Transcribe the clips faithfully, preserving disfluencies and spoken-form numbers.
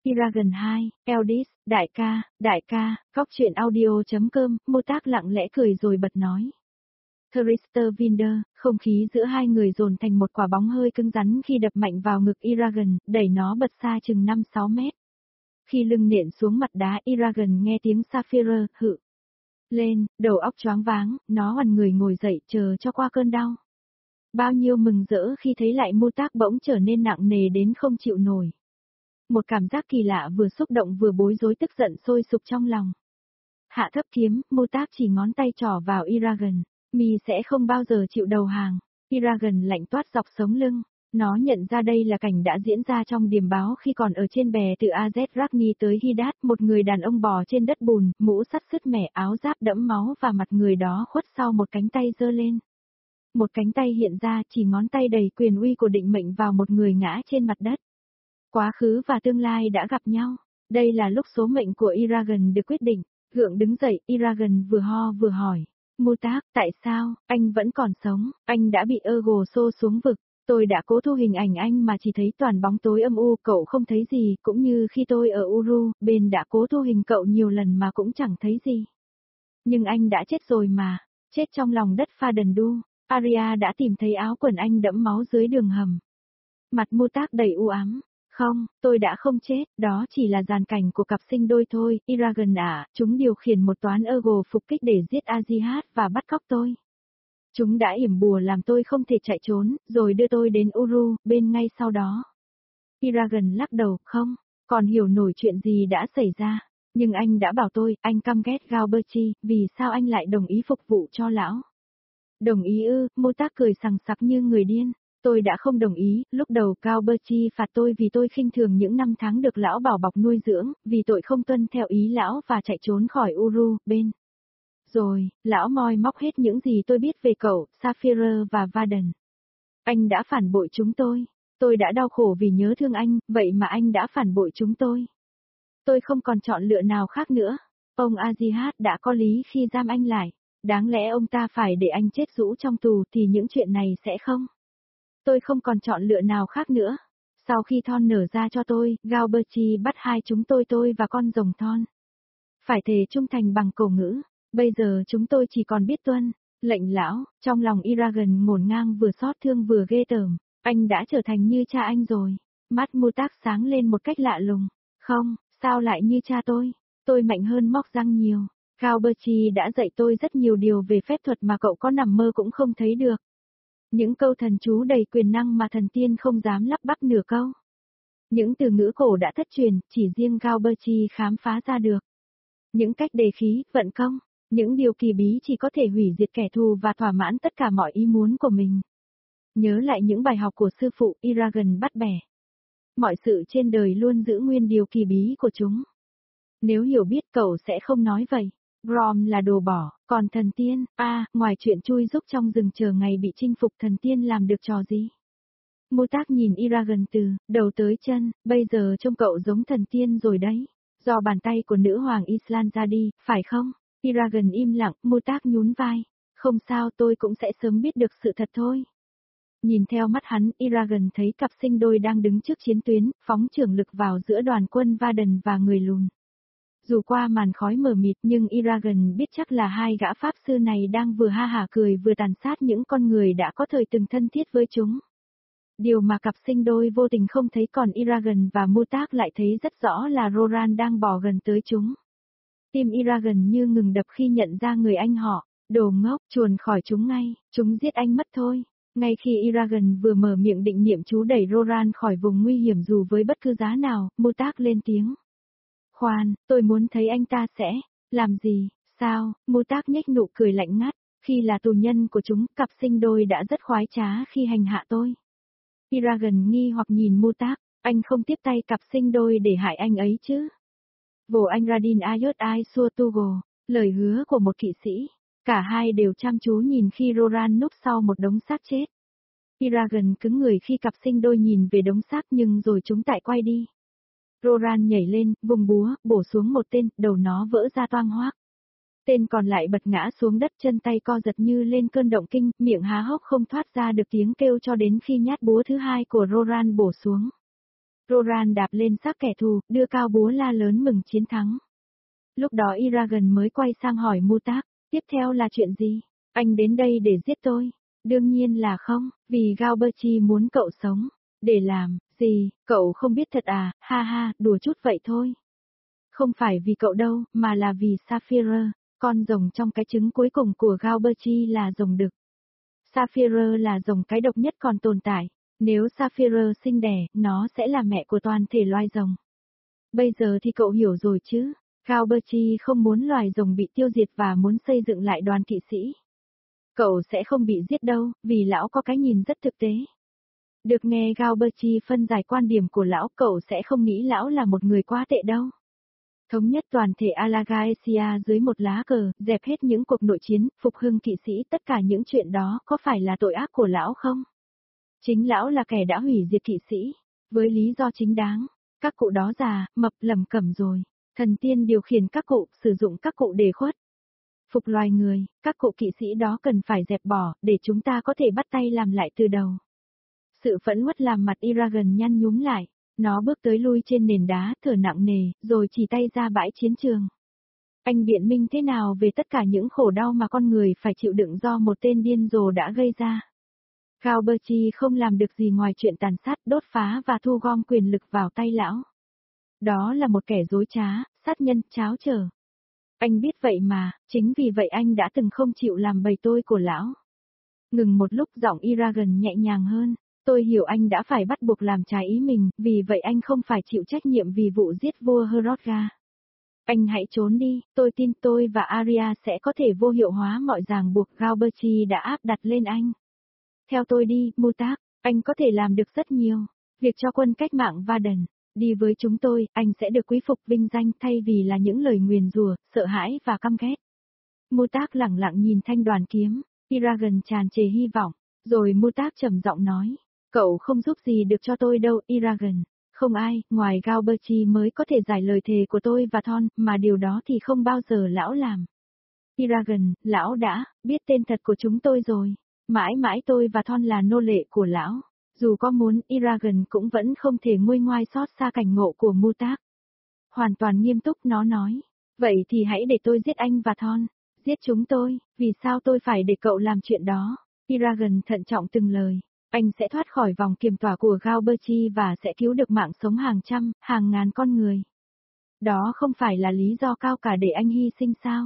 Eragon hai, Eldis, đại ca, đại ca, góc chuyện audio.com, mô tác lặng lẽ cười rồi bật nói. Thrister Vinder, không khí giữa hai người dồn thành một quả bóng hơi cứng rắn khi đập mạnh vào ngực Eragon, đẩy nó bật xa chừng năm sáu mét. Khi lưng nện xuống mặt đá, Eragon nghe tiếng Sapphire hự lên, đầu óc choáng váng, nó hoàn người ngồi dậy chờ cho qua cơn đau. Bao nhiêu mừng rỡ khi thấy lại mô tác bỗng trở nên nặng nề đến không chịu nổi. Một cảm giác kỳ lạ vừa xúc động vừa bối rối tức giận sôi sục trong lòng. Hạ thấp kiếm, mô tác chỉ ngón tay trỏ vào Eragon. Mi sẽ không bao giờ chịu đầu hàng. Eragon lạnh toát dọc sống lưng. Nó nhận ra đây là cảnh đã diễn ra trong điềm báo khi còn ở trên bè từ Azet-Ragni tới Hidat, một người đàn ông bò trên đất bùn, mũ sắt sứt mẻ, áo giáp đẫm máu và mặt người đó khuất sau một cánh tay giơ lên. Một cánh tay hiện ra chỉ ngón tay đầy quyền uy của định mệnh vào một người ngã trên mặt đất. Quá khứ và tương lai đã gặp nhau. Đây là lúc số mệnh của Eragon được quyết định. Gượng đứng dậy, Eragon vừa ho vừa hỏi. Mô tác, tại sao, anh vẫn còn sống, anh đã bị Ergo xô xuống vực. Tôi đã cố thu hình ảnh anh mà chỉ thấy toàn bóng tối âm u, cậu không thấy gì, cũng như khi tôi ở Uru, bên đã cố thu hình cậu nhiều lần mà cũng chẳng thấy gì. Nhưng anh đã chết rồi mà, chết trong lòng đất Pha Đần Đu. Arya đã tìm thấy áo quần anh đẫm máu dưới đường hầm. Mặt mô tác đầy u ám. Không, tôi đã không chết, đó chỉ là dàn cảnh của cặp sinh đôi thôi, Eragon à, chúng điều khiển một toán Ergo phục kích để giết Azihat và bắt cóc tôi. Chúng đã yểm bùa làm tôi không thể chạy trốn, rồi đưa tôi đến Uru, bên ngay sau đó. Eragon lắc đầu, không, còn hiểu nổi chuyện gì đã xảy ra, nhưng anh đã bảo tôi, anh căm ghét Galberti, vì sao anh lại đồng ý phục vụ cho lão? Đồng ý ư, mô tác cười sằng sặc như người điên. Tôi đã không đồng ý, lúc đầu Galberti phạt tôi vì tôi khinh thường những năm tháng được lão bảo bọc nuôi dưỡng, vì tội không tuân theo ý lão và chạy trốn khỏi Uru, bên. Rồi, lão moi móc hết những gì tôi biết về cậu, Sapphire và Varden. Anh đã phản bội chúng tôi. Tôi đã đau khổ vì nhớ thương anh, vậy mà anh đã phản bội chúng tôi. Tôi không còn chọn lựa nào khác nữa. Ông Azihat đã có lý khi giam anh lại. Đáng lẽ ông ta phải để anh chết rũ trong tù thì những chuyện này sẽ không. Tôi không còn chọn lựa nào khác nữa. Sau khi Thon nở ra cho tôi, Galberti bắt hai chúng tôi tôi và con rồng Thon. Phải thề trung thành bằng cổ ngữ. Bây giờ chúng tôi chỉ còn biết tuân lệnh lão. Trong lòng Eragon ngổn ngang vừa xót thương vừa ghê tởm. Anh đã trở thành như cha anh rồi. Mắt mô tác sáng lên một cách lạ lùng. Không, sao lại như cha tôi? Tôi mạnh hơn móc răng nhiều. Galberti đã dạy tôi rất nhiều điều về phép thuật mà cậu có nằm mơ cũng không thấy được. Những câu thần chú đầy quyền năng mà thần tiên không dám lắp bắp nửa câu. Những từ ngữ cổ đã thất truyền, chỉ riêng Galberti khám phá ra được. Những cách đề khí, vận công, những điều kỳ bí chỉ có thể hủy diệt kẻ thù và thỏa mãn tất cả mọi ý muốn của mình. Nhớ lại những bài học của sư phụ, Eragon bắt bẻ. Mọi sự trên đời luôn giữ nguyên điều kỳ bí của chúng. Nếu hiểu biết cậu sẽ không nói vậy. Grom là đồ bỏ, còn thần tiên, a à, ngoài chuyện chui giúp trong rừng chờ ngày bị chinh phục thần tiên làm được trò gì? Mô tác nhìn Eragon từ đầu tới chân, bây giờ trông cậu giống thần tiên rồi đấy. Do bàn tay của nữ hoàng Island ra đi, phải không? Eragon im lặng, mô tác nhún vai. Không sao, tôi cũng sẽ sớm biết được sự thật thôi. Nhìn theo mắt hắn, Eragon thấy cặp sinh đôi đang đứng trước chiến tuyến, phóng trưởng lực vào giữa đoàn quân Varden và người lùn. Dù qua màn khói mờ mịt nhưng Eragon biết chắc là hai gã pháp sư này đang vừa ha hả cười vừa tàn sát những con người đã có thời từng thân thiết với chúng. Điều mà cặp sinh đôi vô tình không thấy còn Eragon và mô tác lại thấy rất rõ là Roran đang bò gần tới chúng. Tim Eragon như ngừng đập khi nhận ra người anh họ, đồ ngốc, chuồn khỏi chúng ngay, chúng giết anh mất thôi. Ngay khi Eragon vừa mở miệng định niệm chú đẩy Roran khỏi vùng nguy hiểm dù với bất cứ giá nào, mô tác lên tiếng. Khoan, tôi muốn thấy anh ta sẽ làm gì, sao? Mô tác nhếch nụ cười lạnh ngắt, khi là tù nhân của chúng, cặp sinh đôi đã rất khoái trá khi hành hạ tôi. Eragon nghi hoặc nhìn mô tác, anh không tiếp tay cặp sinh đôi để hại anh ấy chứ? Vô anh Radin Ayot Ai Sua Tugo, lời hứa của một kỵ sĩ. Cả hai đều chăm chú nhìn khi Roran núp sau một đống xác chết. Eragon cứng người khi cặp sinh đôi nhìn về đống xác nhưng rồi chúng tại quay đi. Roran nhảy lên, vùng búa, bổ xuống một tên, đầu nó vỡ ra toang hoác. Tên còn lại bật ngã xuống đất, chân tay co giật như lên cơn động kinh, miệng há hốc không thoát ra được tiếng kêu cho đến khi nhát búa thứ hai của Roran bổ xuống. Roran đạp lên xác kẻ thù, đưa cao búa la lớn mừng chiến thắng. Lúc đó Eragon mới quay sang hỏi Mutak, tiếp theo là chuyện gì? Anh đến đây để giết tôi? Đương nhiên là không, vì Galberchi muốn cậu sống. Để làm, gì, cậu không biết thật à, ha ha, đùa chút vậy thôi. Không phải vì cậu đâu, mà là vì Sapphire, con rồng trong cái trứng cuối cùng của Galberchi là rồng đực. Sapphire là rồng cái độc nhất còn tồn tại. Nếu Sapphire sinh đẻ, nó sẽ là mẹ của toàn thể loài rồng. Bây giờ thì cậu hiểu rồi chứ. Galberchi không muốn loài rồng bị tiêu diệt và muốn xây dựng lại đoàn kỵ sĩ. Cậu sẽ không bị giết đâu, vì lão có cái nhìn rất thực tế. Được nghe Galberchi phân giải quan điểm của lão, cậu sẽ không nghĩ lão là một người quá tệ đâu. Thống nhất toàn thể Alagaesia dưới một lá cờ, dẹp hết những cuộc nội chiến, phục hưng kỵ sĩ, tất cả những chuyện đó có phải là tội ác của lão không? Chính lão là kẻ đã hủy diệt kỵ sĩ, với lý do chính đáng. Các cụ đó già, mập lầm cẩm rồi. Thần tiên điều khiển các cụ, sử dụng các cụ để khuất phục loài người, các cụ kỵ sĩ đó cần phải dẹp bỏ, để chúng ta có thể bắt tay làm lại từ đầu. Sự phẫn uất làm mặt Eragon nhăn nhúm lại, nó bước tới lui trên nền đá, thở nặng nề, rồi chỉ tay ra bãi chiến trường. Anh biện minh thế nào về tất cả những khổ đau mà con người phải chịu đựng do một tên điên rồ đã gây ra? Galberchi không làm được gì ngoài chuyện tàn sát, đốt phá và thu gom quyền lực vào tay lão. Đó là một kẻ dối trá, sát nhân, tráo trở. Anh biết vậy mà, chính vì vậy anh đã từng không chịu làm bầy tôi của lão. Ngừng một lúc, giọng Eragon nhẹ nhàng hơn. Tôi hiểu anh đã phải bắt buộc làm trái ý mình, vì vậy anh không phải chịu trách nhiệm vì vụ giết vua Hrothgar. Anh hãy trốn đi, tôi tin tôi và Arya sẽ có thể vô hiệu hóa mọi ràng buộc Galberchi đã áp đặt lên anh. Theo tôi đi, Mutak, anh có thể làm được rất nhiều. Việc cho quân cách mạng Varden đi với chúng tôi, anh sẽ được quý phục vinh danh thay vì là những lời nguyền rủa, sợ hãi và căm ghét. Mutak lẳng lặng nhìn thanh đoàn kiếm, Eragon tràn trề hy vọng, rồi Mutak trầm giọng nói, cậu không giúp gì được cho tôi đâu, Eragon. Không ai, ngoài Galberchi mới có thể giải lời thề của tôi và Thon, mà điều đó thì không bao giờ lão làm. Eragon, lão đã biết tên thật của chúng tôi rồi. Mãi mãi tôi và Thon là nô lệ của lão. Dù có muốn, Eragon cũng vẫn không thể nguôi ngoai xót xa cảnh ngộ của Mutak. Hoàn toàn nghiêm túc nó nói. Vậy thì hãy để tôi giết anh và Thon. Giết chúng tôi, vì sao tôi phải để cậu làm chuyện đó? Eragon thận trọng từng lời. Anh sẽ thoát khỏi vòng kiềm tỏa của Galberchi và sẽ cứu được mạng sống hàng trăm, hàng ngàn con người. Đó không phải là lý do cao cả để anh hy sinh sao?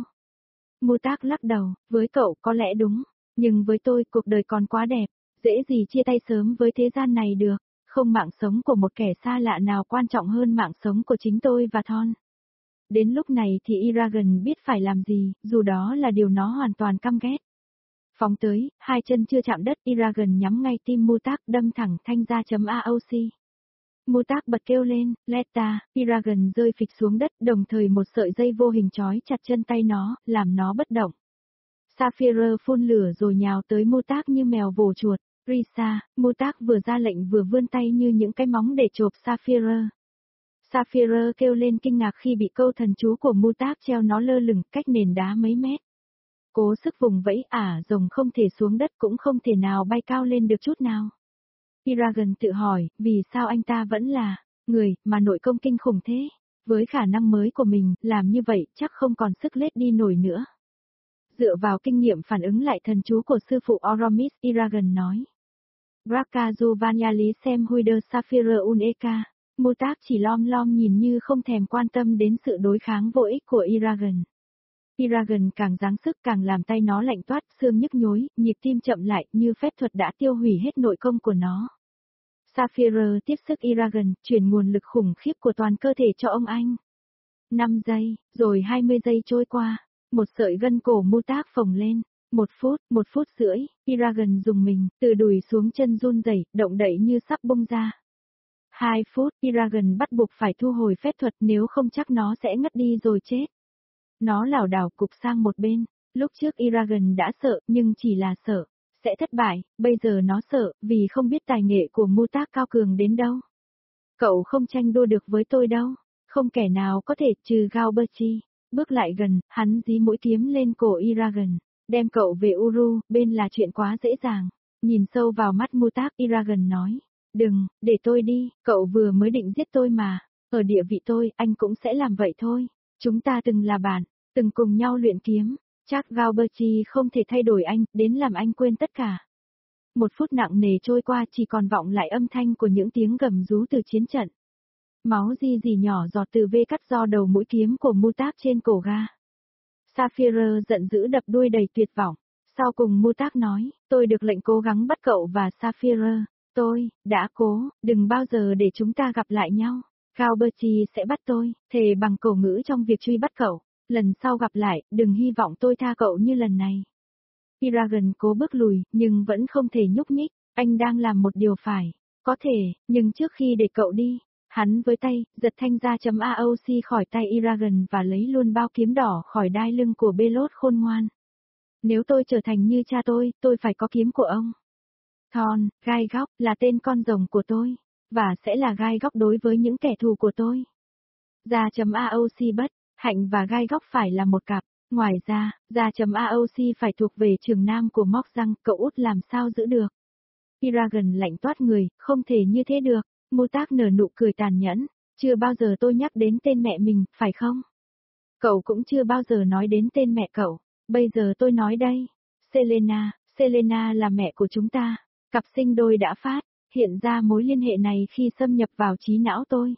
Mutak lắc đầu, với cậu có lẽ đúng. Nhưng với tôi, cuộc đời còn quá đẹp, dễ gì chia tay sớm với thế gian này được, không mạng sống của một kẻ xa lạ nào quan trọng hơn mạng sống của chính tôi và Thon. Đến lúc này thì Eragon biết phải làm gì, dù đó là điều nó hoàn toàn căm ghét. Phóng tới, hai chân chưa chạm đất, Eragon nhắm ngay tim Mutak, đâm thẳng thanh ra chấm a o xê. Mutak bật kêu lên, Leta, Eragon rơi phịch xuống đất, đồng thời một sợi dây vô hình trói chặt chân tay nó, làm nó bất động. Sapphire phun lửa rồi nhào tới Mutak như mèo vồ chuột. Risa, Mutak vừa ra lệnh vừa vươn tay như những cái móng để chộp Sapphire. Sapphire kêu lên kinh ngạc khi bị câu thần chú của Mutak treo nó lơ lửng cách nền đá mấy mét. Cố sức vùng vẫy, ả rồng không thể xuống đất cũng không thể nào bay cao lên được chút nào. Eragon tự hỏi, vì sao anh ta vẫn là người mà nội công kinh khủng thế? Với khả năng mới của mình, làm như vậy chắc không còn sức lết đi nổi nữa. Dựa vào kinh nghiệm phản ứng lại thần chú của sư phụ Oromis, Eragon nói. Brakazu Vanyali xem Huider Sapphire Uneka. Mutak chỉ lom lom nhìn như không thèm quan tâm đến sự đối kháng vô ích của Eragon. Eragon càng giáng sức càng làm tay nó lạnh toát, xương nhức nhối, nhịp tim chậm lại như phép thuật đã tiêu hủy hết nội công của nó. Sapphire tiếp sức Eragon, chuyển nguồn lực khủng khiếp của toàn cơ thể cho ông anh. năm giây, rồi hai mươi giây trôi qua. Một sợi gân cổ Mutak phồng lên. Một phút, một phút rưỡi, Eragon dùng mình, từ đùi xuống chân run rẩy, động đậy như sắp bung ra. Hai phút, Eragon bắt buộc phải thu hồi phép thuật, nếu không chắc nó sẽ ngất đi rồi chết. Nó lảo đảo cụp sang một bên. Lúc trước Eragon đã sợ, nhưng chỉ là sợ. Sẽ thất bại, bây giờ nó sợ, vì không biết tài nghệ của Mutak cao cường đến đâu. Cậu không tranh đua được với tôi đâu. Không kẻ nào có thể trừ Galberchi. Bước lại gần, hắn dí mũi kiếm lên cổ Eragon. Đem cậu về Uru, bên là chuyện quá dễ dàng. Nhìn sâu vào mắt Mutak, Eragon nói. Đừng, để tôi đi, cậu vừa mới định giết tôi mà. Ở địa vị tôi, anh cũng sẽ làm vậy thôi. Chúng ta từng là bạn, từng cùng nhau luyện kiếm. Chắc Galberti không thể thay đổi anh, đến làm anh quên tất cả. Một phút nặng nề trôi qua chỉ còn vọng lại âm thanh của những tiếng gầm rú từ chiến trận. Máu di dì nhỏ giọt từ vết cắt do đầu mũi kiếm của Mutak trên cổ ga. Sapphire giận dữ đập đuôi đầy tuyệt vọng. Sau cùng Mutak nói, tôi được lệnh cố gắng bắt cậu và Sapphire. Tôi, đã cố, đừng bao giờ để chúng ta gặp lại nhau. Galberti sẽ bắt tôi, thề bằng cổ ngữ trong việc truy bắt cậu. Lần sau gặp lại, đừng hy vọng tôi tha cậu như lần này. Eragon cố bước lùi, nhưng vẫn không thể nhúc nhích. Anh đang làm một điều phải. Có thể, nhưng trước khi để cậu đi, hắn với tay, giật thanh ra chấm a o xê khỏi tay Eragon và lấy luôn bao kiếm đỏ khỏi đai lưng của Belot khôn ngoan. Nếu tôi trở thành như cha tôi, tôi phải có kiếm của ông. Thorn, gai góc, là tên con rồng của tôi, và sẽ là gai góc đối với những kẻ thù của tôi. Ra chấm a o xê bất, hạnh và gai góc phải là một cặp. Ngoài ra, ra chấm a o xê phải thuộc về trường nam của Móc Răng, cậu út làm sao giữ được. Eragon lạnh toát người, không thể như thế được. Mutak nở nụ cười tàn nhẫn, chưa bao giờ tôi nhắc đến tên mẹ mình, phải không? Cậu cũng chưa bao giờ nói đến tên mẹ cậu, bây giờ tôi nói đây. Selena, Selena là mẹ của chúng ta, cặp sinh đôi đã phát, hiện ra mối liên hệ này khi xâm nhập vào trí não tôi.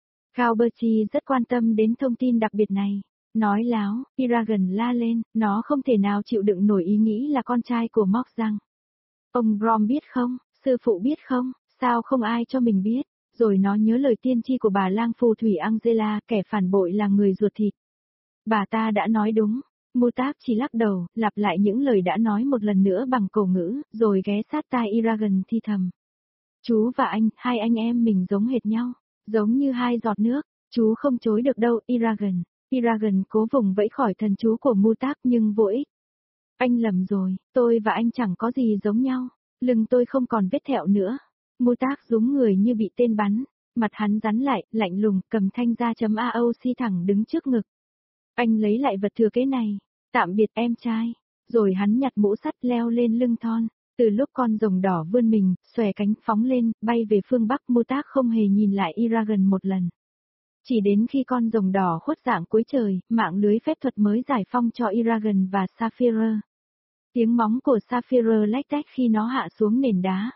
Galberti rất quan tâm đến thông tin đặc biệt này. Nói láo, Eragon la lên, nó không thể nào chịu đựng nổi ý nghĩ là con trai của Móc Răng. Ông Brom biết không, sư phụ biết không, sao không ai cho mình biết, rồi nó nhớ lời tiên tri của bà lang phù thủy Angela, kẻ phản bội là người ruột thịt. Bà ta đã nói đúng, Mutak chỉ lắc đầu, lặp lại những lời đã nói một lần nữa bằng cổ ngữ, rồi ghé sát tai Eragon thi thầm. Chú và anh, hai anh em mình giống hệt nhau, giống như hai giọt nước, chú không chối được đâu, Eragon. Eragon cố vùng vẫy khỏi thần chú của Mutak nhưng vô ích. Anh lầm rồi, tôi và anh chẳng có gì giống nhau, lưng tôi không còn vết thẹo nữa. Mutak rúm người như bị tên bắn, mặt hắn rắn lại, lạnh lùng, cầm thanh ra chấm a o xê thẳng đứng trước ngực. Anh lấy lại vật thừa kế này, tạm biệt em trai, rồi hắn nhặt mũ sắt leo lên lưng Thorn. Từ lúc con rồng đỏ vươn mình, xòe cánh phóng lên, bay về phương Bắc, Mutak không hề nhìn lại Eragon một lần. Chỉ đến khi con rồng đỏ khuất dạng cuối trời, mạng lưới phép thuật mới giải phong cho Eragon và Sapphire. Tiếng móng của Sapphire lách tách khi nó hạ xuống nền đá.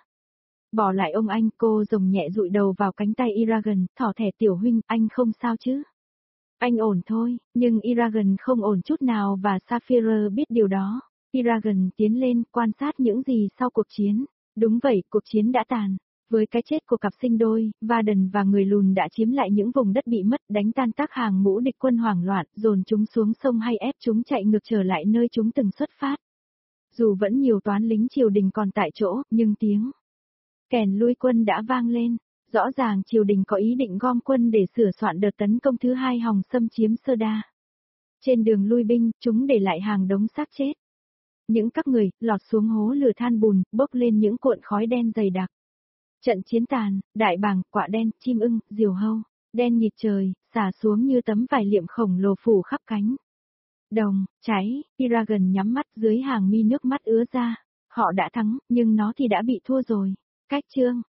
Bỏ lại ông anh, cô rồng nhẹ dụi đầu vào cánh tay Eragon, thỏ thẻ tiểu huynh, anh không sao chứ? Anh ổn thôi, nhưng Eragon không ổn chút nào và Sapphire biết điều đó. Eragon tiến lên, quan sát những gì sau cuộc chiến. Đúng vậy, cuộc chiến đã tàn. Với cái chết của cặp sinh đôi, Varden và người lùn đã chiếm lại những vùng đất bị mất, đánh tan tác hàng ngũ địch quân hoảng loạn, dồn chúng xuống sông hay ép chúng chạy ngược trở lại nơi chúng từng xuất phát. Dù vẫn nhiều toán lính triều đình còn tại chỗ, nhưng tiếng kèn lui quân đã vang lên. Rõ ràng triều đình có ý định gom quân để sửa soạn đợt tấn công thứ hai hòng xâm chiếm Sơ Đa. Trên đường lui binh, chúng để lại hàng đống xác chết. Những các người, lọt xuống hố lửa than bùn, bốc lên những cuộn khói đen dày đặc. Trận chiến tàn, đại bàng, quạ đen, chim ưng, diều hâu, đen nhịt trời, xả xuống như tấm vải liệm khổng lồ phủ khắp cánh. Đồng, cháy, Eragon nhắm mắt dưới hàng mi nước mắt ứa ra. Họ đã thắng, nhưng nó thì đã bị thua rồi. Cách chương